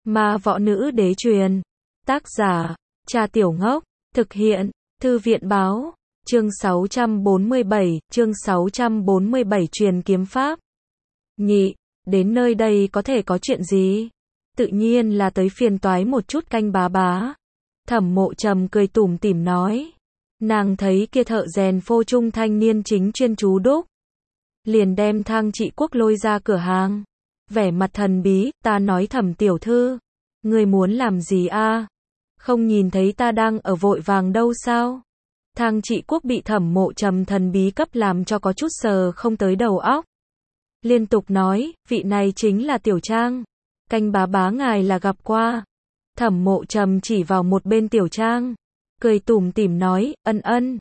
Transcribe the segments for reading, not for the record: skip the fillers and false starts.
Ma võ nữ đế truyền. Tác giả, Trà Tiểu Ngốc. Thực hiện, Thư viện báo. Chương 647 truyền kiếm pháp. Nhị, đến nơi đây có thể có chuyện gì? Tự nhiên là tới phiền toái một chút canh bá bá. Thẩm Mộ Trầm cười tủm tỉm nói. Nàng thấy kia thợ rèn phô trung thanh niên chính chuyên chú đúc. Liền đem Thang Trị Quốc lôi ra cửa hàng. Vẻ mặt thần bí, ta nói Thẩm tiểu thư. Người muốn làm gì a? Không nhìn thấy ta đang ở vội vàng đâu sao? Thang Trị Quốc bị Thẩm Mộ Trầm thần bí cấp làm cho có chút sờ không tới đầu óc. Liên tục nói, vị này chính là Tiểu Trang. Canh bá bá ngài là gặp qua. Thẩm Mộ Trầm chỉ vào một bên Tiểu Trang. Cười tủm tỉm nói, ân,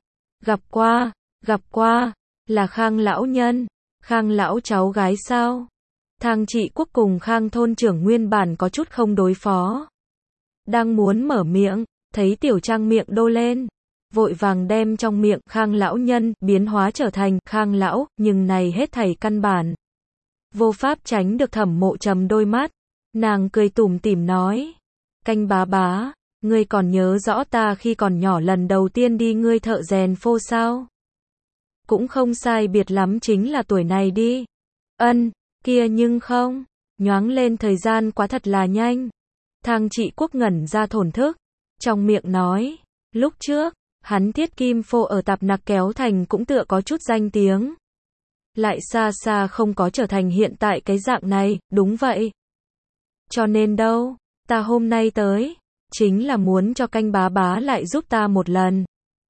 gặp qua, là Khang lão nhân, Khang lão cháu gái sao? Thang Trị Quốc cùng Khang thôn trưởng nguyên bản có chút không đối phó. Đang muốn mở miệng, thấy Tiểu Trang miệng đô lên. Vội vàng đem trong miệng Khang lão nhân biến hóa trở thành Khang lão, nhưng này hết thảy căn bản. Vô pháp tránh được Thẩm Mộ Trầm đôi mắt. Nàng cười tủm tỉm nói. Canh bá bá, ngươi còn nhớ rõ ta khi còn nhỏ lần đầu tiên đi ngươi thợ rèn phô sao? Cũng không sai biệt lắm chính là tuổi này đi. Kia nhưng không. Nhoáng lên thời gian quá thật là nhanh. Thang Trị Quốc ngẩn ra thổn thức. Trong miệng nói. Lúc trước, hắn thiết kim phô ở Tạp Nặc Kéo Thành cũng tựa có chút danh tiếng. Lại xa xa không có trở thành hiện tại cái dạng này, đúng vậy. Cho nên đâu, ta hôm nay tới, chính là muốn cho canh bá bá lại giúp ta một lần.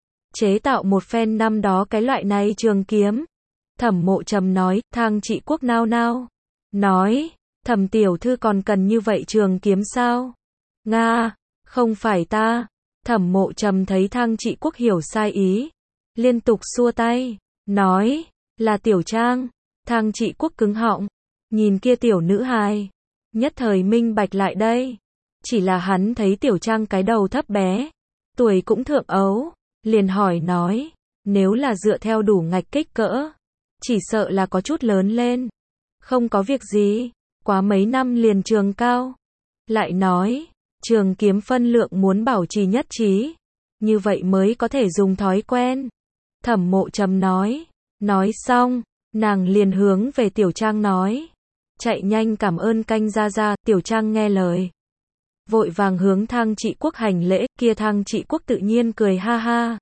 Chế tạo một phen năm đó cái loại này trường kiếm. Thẩm Mộ Trầm nói, Thang Trị Quốc nao nao. Nói, Thẩm tiểu thư còn cần như vậy trường kiếm sao? Nga, không phải ta. Thẩm Mộ Trầm thấy Thang Trị Quốc hiểu sai ý. Liên tục xua tay, nói, là Tiểu Trang. Thang Trị Quốc cứng họng, nhìn kia tiểu nữ hài. Nhất thời minh bạch lại đây. Chỉ là hắn thấy Tiểu Trang cái đầu thấp bé. Tuổi cũng thượng ấu. Liền hỏi nói, nếu là dựa theo đủ ngạch kích cỡ. Chỉ sợ là có chút lớn lên. Không có việc gì. Quá mấy năm liền trường cao. Lại nói, trường kiếm phân lượng muốn bảo trì nhất trí. Như vậy mới có thể dùng thói quen. Thẩm Mộ Trầm nói. Nói xong, nàng liền hướng về Tiểu Trang nói. Chạy nhanh cảm ơn canh gia gia. Tiểu Trang nghe lời. Vội vàng hướng Thang Trị Quốc hành lễ. Kia Thang Trị Quốc tự nhiên cười ha ha.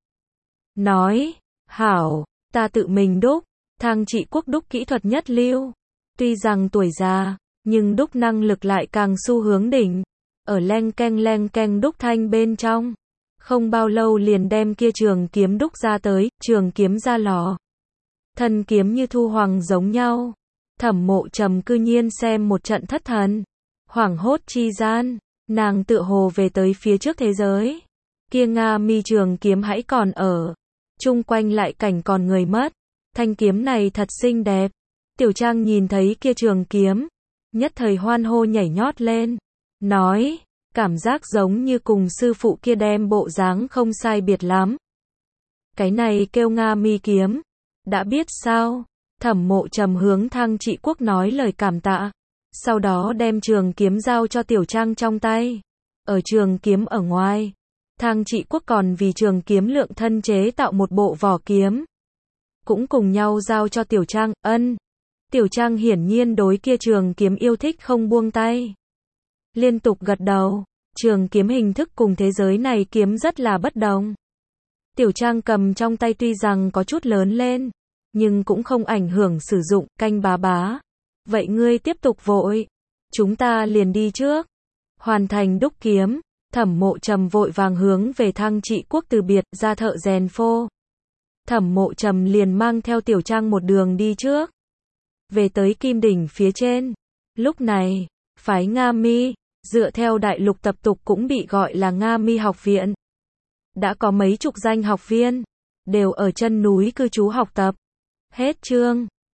Nói, hảo, ta tự mình đúc. Thang Trị Quốc đúc kỹ thuật nhất lưu. Tuy rằng tuổi già, nhưng đúc năng lực lại càng xu hướng đỉnh. Ở leng keng đúc thanh bên trong. Không bao lâu liền đem kia trường kiếm đúc ra tới, trường kiếm ra lò. Thân kiếm như thu hoàng giống nhau. Thẩm Mộ Trầm cư nhiên xem một trận thất thần. Hoảng hốt chi gian, nàng tựa hồ về tới phía trước thế giới. Kia Nga mi trường kiếm hãy còn ở. Chung quanh lại cảnh còn người mất. Thanh kiếm này thật xinh đẹp. Tiểu Trang nhìn thấy kia trường kiếm. Nhất thời hoan hô nhảy nhót lên. Nói, cảm giác giống như cùng sư phụ kia đem bộ dáng không sai biệt lắm. Cái này kêu Nga mi kiếm. Đã biết sao? Thẩm Mộ Trầm hướng Thang Trị Quốc nói lời cảm tạ. Sau đó đem trường kiếm giao cho Tiểu Trang trong tay. Ở trường kiếm ở ngoài. Thang Trị Quốc còn vì trường kiếm lượng thân chế tạo một bộ vỏ kiếm. Cũng cùng nhau giao cho Tiểu Trang, Tiểu Trang hiển nhiên đối kia trường kiếm yêu thích không buông tay. Liên tục gật đầu, trường kiếm hình thức cùng thế giới này kiếm rất là bất đồng. Tiểu Trang cầm trong tay tuy rằng có chút lớn lên, nhưng cũng không ảnh hưởng sử dụng, canh bá bá. Vậy ngươi tiếp tục vội, chúng ta liền đi trước. Hoàn thành đúc kiếm, Thẩm Mộ Trầm vội vàng hướng về Thang Trị Quốc từ biệt ra thợ rèn phô. Thẩm Mộ Trầm liền mang theo Tiểu Trang một đường đi trước. Về tới Kim Đỉnh phía trên. Lúc này, phái Nga Mi, dựa theo đại lục tập tục cũng bị gọi là Nga Mi học viện. Đã có mấy chục danh học viên, đều ở chân núi cư trú học tập. Hết chương.